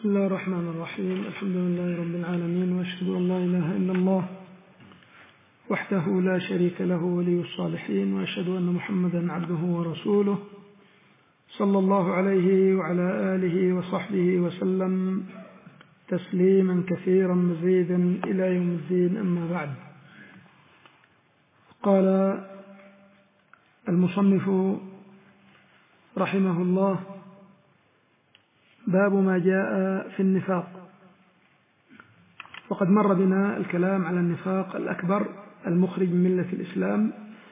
بسم الله الرحمن الرحيم. الحمد لله رب العالمين، وأشهد أن لا إله إلا الله وحده لا شريك له ولي الصالحين، وأشهد أن محمدا عبده ورسوله صلى الله عليه وعلى آله وصحبه وسلم تسليما كثيرا مزيدا إلى يوم الدين. أما بعد، قال المصنف رحمه الله: باب ما جاء في النفاق. وقد مر بنا الكلام على النفاق الأكبر المخرج من ملة الإسلام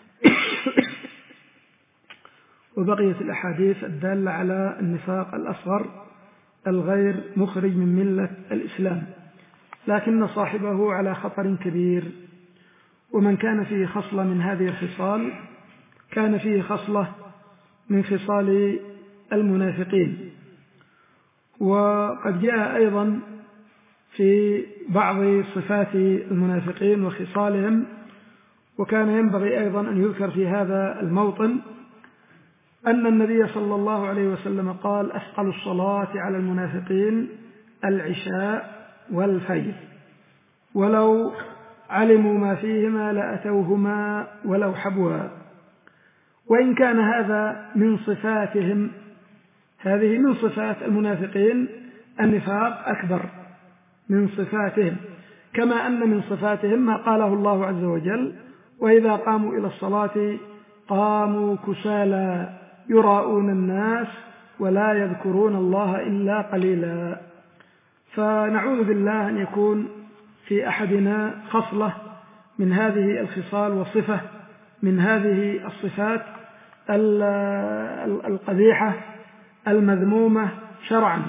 وبقيت الأحاديث الدالة على النفاق الأصغر الغير مخرج من ملة الإسلام، لكن صاحبه على خطر كبير. ومن كان فيه خصلة من هذه الخصال كان فيه خصلة من خصال المنافقين. وقد جاء أيضا في بعض صفات المنافقين وخصالهم، وكان ينبغي أيضا أن يذكر في هذا الموطن أن النبي صلى الله عليه وسلم قال: أثقل الصلاة على المنافقين العشاء والفجر، ولو علموا ما فيهما لأتوهما ولو حبوا. وإن كان هذا من صفاتهم، هذه من صفات المنافقين، النفاق أكبر من صفاتهم، كما أن من صفاتهم ما قاله الله عز وجل: وإذا قاموا إلى الصلاة قاموا كسالى يراءون الناس ولا يذكرون الله إلا قليلا. فنعوذ بالله أن يكون في أحدنا خصلة من هذه الخصال وصفة من هذه الصفات القبيحة المذمومة شرعا.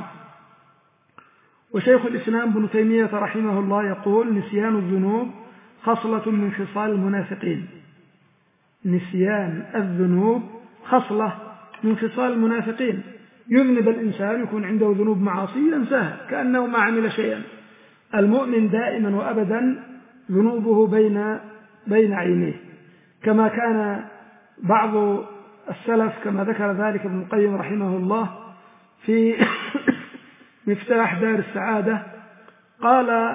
وشيخ الإسلام ابن تيمية رحمه الله يقول: نسيان الذنوب خصلة من خصال المنافقين. نسيان الذنوب خصلة من خصال المنافقين. يذنب الإنسان، يكون عنده ذنوب معاصي ينساها كأنه ما عمل شيئا. المؤمن دائما وأبدا ذنوبه بين عينيه، كما كان بعض السلف كما ذكر ذلك ابن القيم رحمه الله في مفتاح دار السعادة، قال: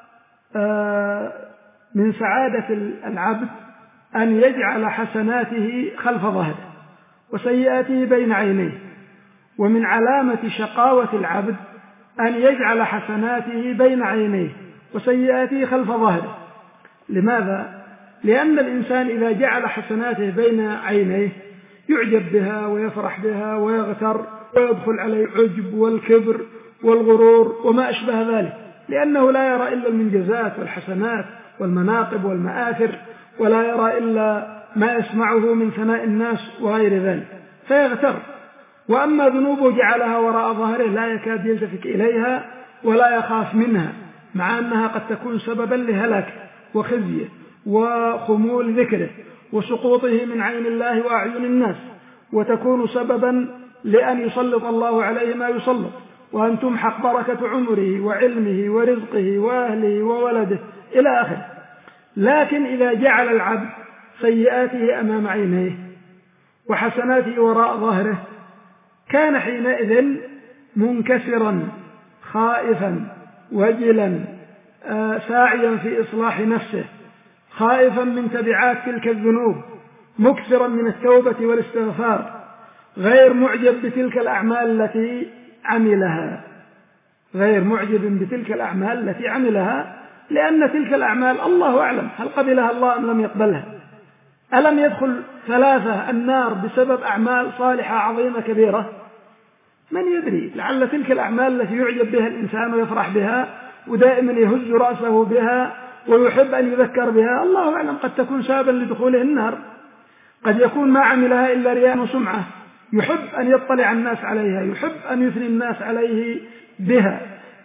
من سعادة العبد أن يجعل حسناته خلف ظهره وسيئاته بين عينيه، ومن علامة شقاوة العبد أن يجعل حسناته بين عينيه وسيئاته خلف ظهره. لماذا؟ لأن الإنسان إذا جعل حسناته بين عينيه يعجب بها ويفرح بها ويغتر ويدخل عليه العجب والكبر والغرور وما أشبه ذلك، لأنه لا يرى إلا المنجزات والحسنات والمناقب والمآثر، ولا يرى إلا ما يسمعه من ثناء الناس وغير ذلك فيغتر. وأما ذنوبه جعلها وراء ظهره لا يكاد يلتفت إليها ولا يخاف منها، مع أنها قد تكون سببا لهلاك وخزيه وخمول ذكره وسقوطه من عين الله وأعين الناس، وتكون سببا لأن يسلط الله عليه ما يسلط، وأن تمحق بركة عمره وعلمه ورزقه وأهله وولده إلى آخره. لكن إذا جعل العبد سيئاته أمام عينيه وحسناته وراء ظهره كان حينئذ منكسرا خائفا وجلا ساعيا في إصلاح نفسه، خائفا من تبعات تلك الذنوب، مكثرا من التوبة والاستغفار، غير معجب بتلك الأعمال التي عملها، غير معجب بتلك الأعمال التي عملها، لأن تلك الأعمال الله أعلم هل قبلها الله أم لم يقبلها. ألم يدخل 3 النار بسبب أعمال صالحة عظيمة كبيرة؟ من يدري، لعل تلك الأعمال التي يعجب بها الإنسان ويفرح بها ودائما يهز رأسه بها ويحب أن يذكر بها، الله أعلم قد تكون سببا لدخوله النار. قد يكون ما عملها إلا رياء وسمعة، يحب أن يطلع الناس عليها، يحب أن يثني الناس عليه بها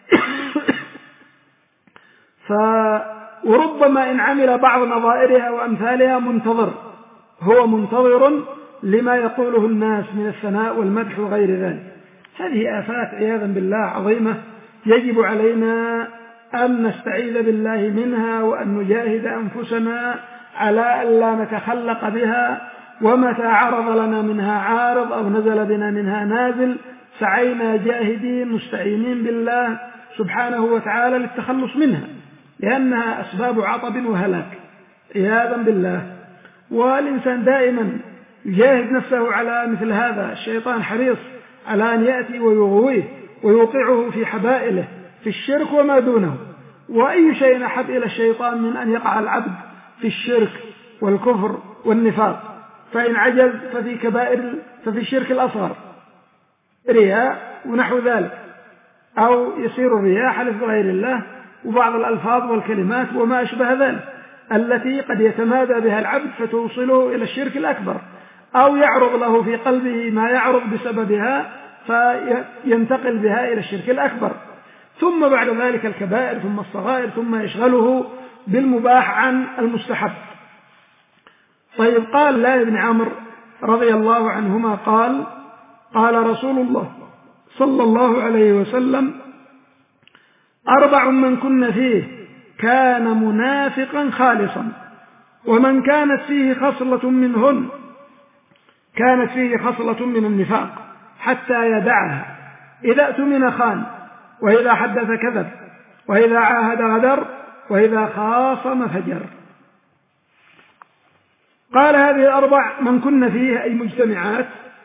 وربما إن عمل بعض نظائرها وأمثالها هو منتظر لما يقوله الناس من الثناء والمدح وغير ذلك. هذه آفات عياذا بالله عظيمة يجب علينا أن نستعيذ بالله منها، وأن نجاهد أنفسنا على أن لا نتخلق بها، ومتى عرض لنا منها عارض أو نزل بنا منها نازل سعينا جاهدين مستعينين بالله سبحانه وتعالى للتخلص منها، لأنها أسباب عطب وهلاك عياذا بالله. والإنسان دائما يجاهد نفسه على مثل هذا. الشيطان حريص على أن يأتي ويغويه ويوقعه في حبائله في الشرك وما دونه. وأي شيء أحب إلى الشيطان من أن يقع العبد في الشرك والكفر والنفاق، فإن عجز ففي كبائر، ففي الشرك الأصغر رياء ونحو ذلك، أو يصير الرياء حلف بغير الله وبعض الألفاظ والكلمات وما أشبه ذلك التي قد يتمادى بها العبد فتوصله إلى الشرك الأكبر، أو يعرض له في قلبه ما يعرض بسببها فينتقل بها إلى الشرك الأكبر، ثم بعد ذلك الكبائر، ثم الصغائر، ثم يشغله بالمباح عن المستحب. طيب، قال الله بن عمرو رضي الله عنهما قال رسول الله صلى الله عليه وسلم: 4 من كن فيه كان منافقا خالصا، ومن كانت فيه خصلة منهن كانت فيه خصلة من النفاق حتى يدعها: إذا اؤتمن خان، وإذا حدث كذب، وإذا عاهد غدر، وإذا خاصم فجر. قال هذه 4 من كن فيه أي مجتمعات،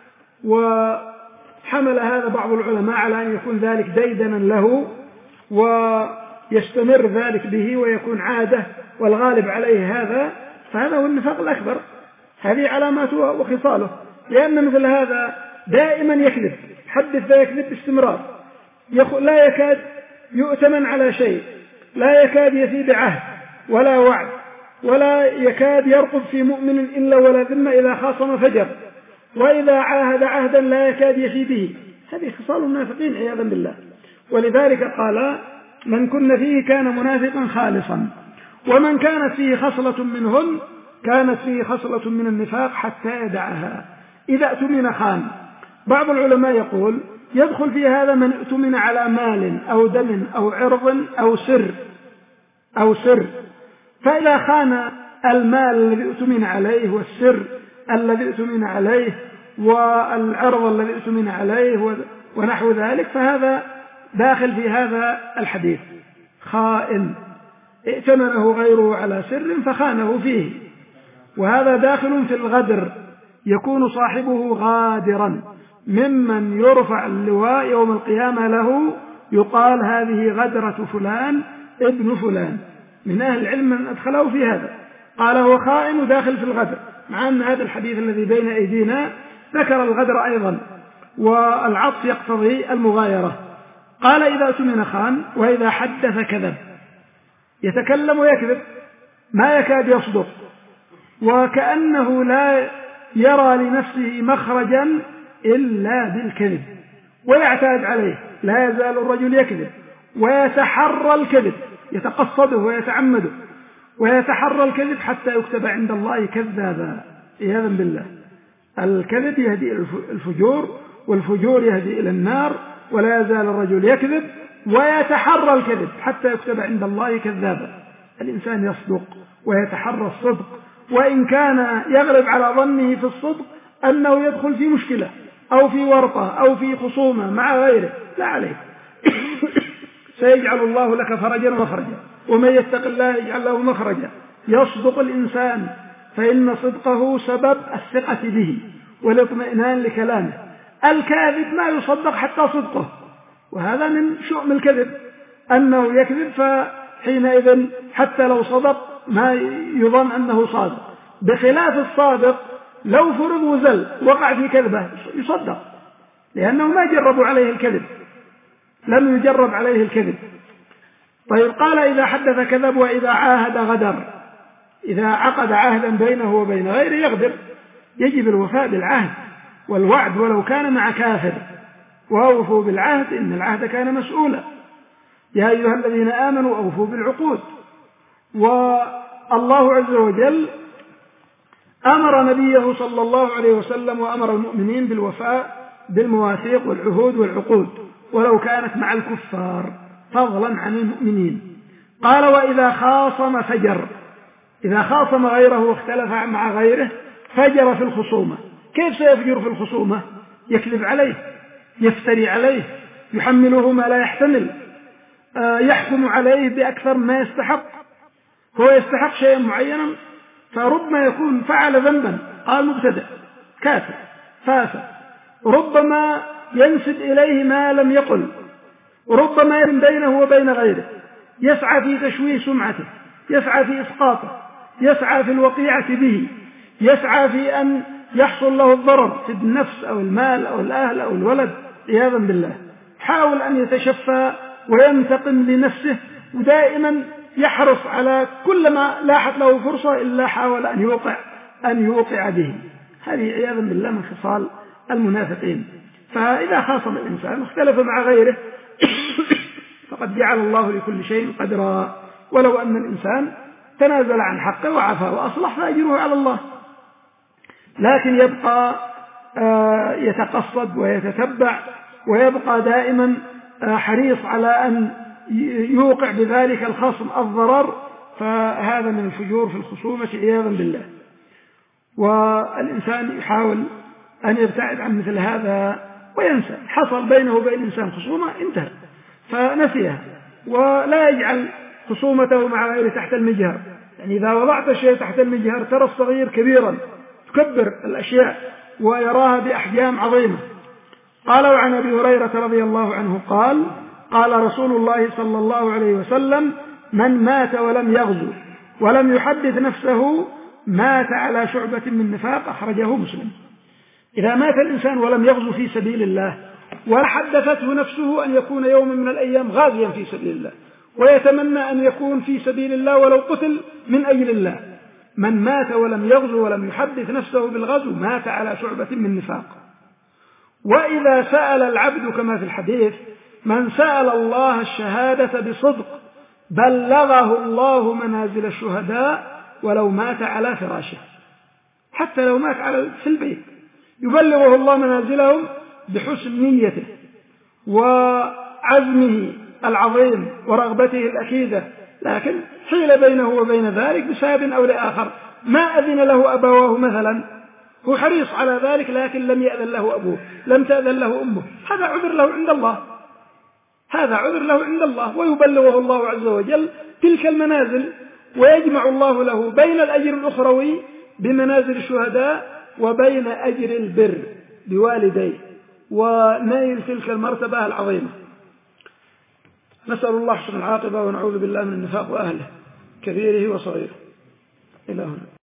وحمل هذا بعض العلماء على أن يكون ذلك ديدنا له ويستمر ذلك به ويكون عادة والغالب عليه هذا، فهذا هو النفاق الأكبر، هذه علاماته وخصاله، لأن مثل هذا دائما يكذب، حدث لا يكذب باستمرار، لا يكاد يؤتمن على شيء، لا يكاد يفي بعهد ولا وعد، ولا يكاد يرقب في مؤمن إلا ولا ذمة، إذا خاصم فجر، وإذا عاهد عهدا لا يكاد يفي به. هذه خصال المنافقين عياذا بالله. ولذلك قال: من كن فيه كان منافقا خالصا، ومن كانت فيه خصلة منهن كانت فيه خصلة من النفاق حتى يدعها: إذا اؤتمن خان. بعض العلماء يقول يدخل في هذا من اؤتمن على مال أو دم أو عرض أو سر، فإذا خان المال الذي اؤتمن عليه والسر الذي اؤتمن عليه والعرض الذي اؤتمن عليه ونحو ذلك، فهذا داخل في هذا الحديث. خائن ائتمنه غيره على سر فخانه فيه، وهذا داخل في الغدر، يكون صاحبه غادرا، ممن يرفع اللواء يوم القيامة له يقال: هذه غدرة فلان ابن فلان. من أهل العلم من أدخله في هذا، قال هو خائن وداخل في الغدر، مع أن هذا الحديث الذي بين أيدينا ذكر الغدر أيضا، والعطف يقتضي المغايرة. قال: إذا اؤتمن خان، وإذا حدث كذب، يتكلم ويكذب، ما يكاد يصدق، وكأنه لا يرى لنفسه مخرجا إلا بالكذب، ويعتاد عليه، لا يزال الرجل يكذب ويتحرى الكذب، يتقصده ويتعمده ويتحرى الكذب حتى يكتب عند الله كذابا عياذا بالله. الكذب يهدي إلى الفجور، والفجور يهدي إلى النار، ولا يزال الرجل يكذب ويتحرى الكذب حتى يكتب عند الله كذابا. الإنسان يصدق ويتحرى الصدق، وإن كان يغلب على ظنه في الصدق أنه يدخل في مشكلة أو في ورطة أو في خصومة مع غيره، لا عليه سيجعل الله لك فرجا ومخرجا، ومن يتق الله يجعل له مخرجا. يصدق الإنسان فإن صدقه سبب الثقة به والاطمئنان لكلامه. الكاذب ما يصدق حتى صدقه، وهذا من شؤم الكذب أنه يكذب، فحينئذ حتى لو صدق ما يظن أنه صادق، بخلاف الصادق لو فرض وزل وقع في كذبه يصدق، لأنه ما جربوا عليه الكذب، لم يجرب عليه الكذب. طيب، قال: إذا حدث كذب، وإذا عاهد غدر. إذا عقد عهدا بينه وبين غيره يغدر، يجب الوفاء بالعهد والوعد ولو كان مع كافر، وأوفوا بالعهد إن العهد كان مسؤولا. يا أيها الذين آمنوا أوفوا بالعقود. والله عز وجل أمر نبيه صلى الله عليه وسلم وأمر المؤمنين بالوفاء بالمواثيق والعهود والعقود ولو كانت مع الكفار فضلا عن المؤمنين. قال: وإذا خاصم فجر. إذا خاصم غيره واختلف مع غيره فجر في الخصومة. كيف سيفجر في الخصومة؟ يكذب عليه يفتري عليه، يحمله ما لا يحتمل، يحكم عليه بأكثر ما يستحق. هو يستحق شيئا معينا فربما يكون فعل ذنبا، قال مبتدع كافر فاسق، ربما ينسب إليه ما لم يقل، ربما يكون بينه وبين غيره، يسعى في تشويه سمعته، يسعى في إسقاطه، يسعى في الوقيعة به، يسعى في أن يحصل له الضرر في النفس أو المال أو الأهل أو الولد عياذا بالله. حاول أن يتشفى وينتقم لنفسه، ودائما يحرص على كل ما لاحت له فرصة إلا حاول أن يوقع به. هذه عياذا بالله من خصال المنافقين. فإذا خاصم الإنسان واختلف مع غيره فقد جعل الله لكل شيء قدرا، ولو أن الإنسان تنازل عن حقه وعفا وأصلح فأجره على الله، لكن يبقى يتقصد ويتتبع ويبقى دائما حريص على أن يوقع بذلك الخصم الضرر، فهذا من الفجور في الخصومة عياذا بالله. والإنسان يحاول أن يبتعد عن مثل هذا وينسى. حصل بينه وبين الإنسان خصومة انتهى فنسيها، ولا يجعل خصومته مع غيره تحت المجهر. يعني إذا وضعت الشيء تحت المجهر ترى الصغير كبيرا، تكبر الأشياء ويراها بأحجام عظيمة. قال وعن أبي هريرة رضي الله عنه قال قال رسول الله صلى الله عليه وسلم: من مات ولم يغزو ولم يحدث نفسه مات على شعبة من نفاق، أخرجه مسلم. إذا مات الإنسان ولم يغزو في سبيل الله وحدثته نفسه أن يكون يوم من الأيام غازيا في سبيل الله ويتمنى أن يكون في سبيل الله ولو قتل من أجل الله، من مات ولم يغزو ولم يحدث نفسه بالغزو مات على شعبة من نفاق. وإذا سأل العبد كما في الحديث: من سأل الله الشهادة بصدق بلغه الله منازل الشهداء ولو مات على فراشه. حتى لو مات في البيت يبلغه الله منازلهم بحسن نيته وعزمه العظيم ورغبته الأكيدة، لكن حيل بينه وبين ذلك بسبب أو لآخر، ما أذن له أبواه مثلا، هو حريص على ذلك لكن لم يأذن له أبوه، لم تأذن له أمه، هذا عذر له عند الله، هذا عذر له عند الله، ويبلغه الله عز وجل تلك المنازل، ويجمع الله له بين الأجر الأخروي بمنازل الشهداء وبين أجر البر بوالديه ونيل تلك المرتبة العظيمة. نسأل الله حسن العاقبة ونعوذ بالله من النفاق وأهله كبيره وصغيره. إلى هنا.